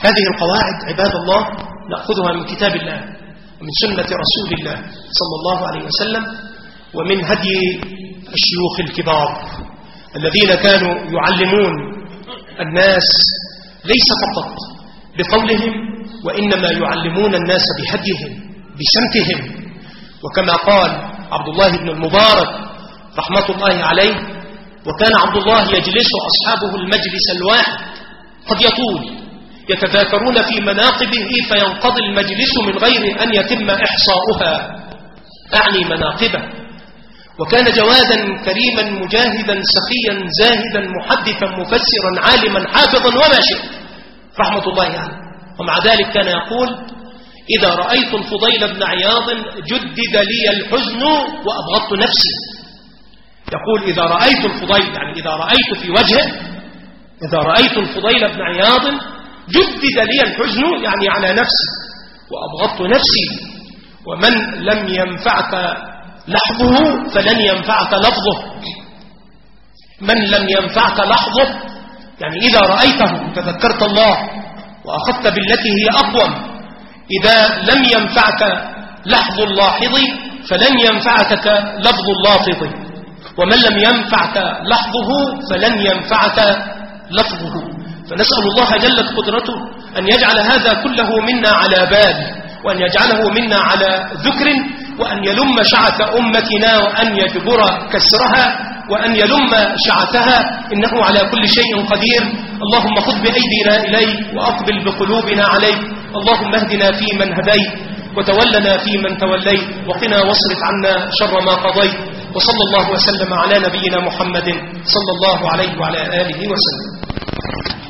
هذه القواعد عباد الله نأخذها من كتاب الله ومن سنة رسول الله صلى الله عليه وسلم ومن هدي الشيوخ الكبار الذين كانوا يعلمون الناس ليس فقط بقولهم وإنما يعلمون الناس بهديهم بسمتهم. وكما قال عبد الله بن المبارك رحمة الله عليه: وكان عبد الله يجلس أصحابه المجلس الواحد قد يطول يتذاكرون في مناقبه فينقضي المجلس من غير أن يتم إحصاؤها، أعني مناقبه. وكان جوادا كريما مجاهدا سخيا زاهدا محدثا مفسرا عالما حافظا وما شئت رحمة الله عليه. ومع ذلك كان يقول: إذا رأيت الفضيل بن عياض جدد لي الحزن وأبغضت نفسي. يقول: إذا رأيت الفضيل، يعني إذا رأيت في وجهه، إذا رأيت الفضيل بن عياض جدد لي الحزن، يعني على نفسي، وأبغضت نفسي. ومن لم ينفعك لحظه فلن ينفعك لفظه. من لم ينفعك لحظه، يعني إذا رأيته تذكرت الله وأخذت بالتي هي أقوم. إذا لم ينفعك لحظ اللاحظ فلن ينفعك لفظ اللافظ، ومن لم ينفعك لحظه فلن ينفعك لفظه. فنسأل الله جلت قدرته أن يجعل هذا كله منا على بال، وأن يجعله منا على ذكر، وأن يلم شعث أمتنا، وأن يجبر كسرها، وأن يلم شعثها، إنه على كل شيء قدير. اللهم خذ بأيدينا إليك وأقبل بقلوبنا عليك. اللهم اهدنا فيمن هديت وتولنا فيمن توليت وقنا واصرف عنا شر ما قضيت. وصلى الله وسلم على نبينا محمد صلى الله عليه وعلى آله وسلم.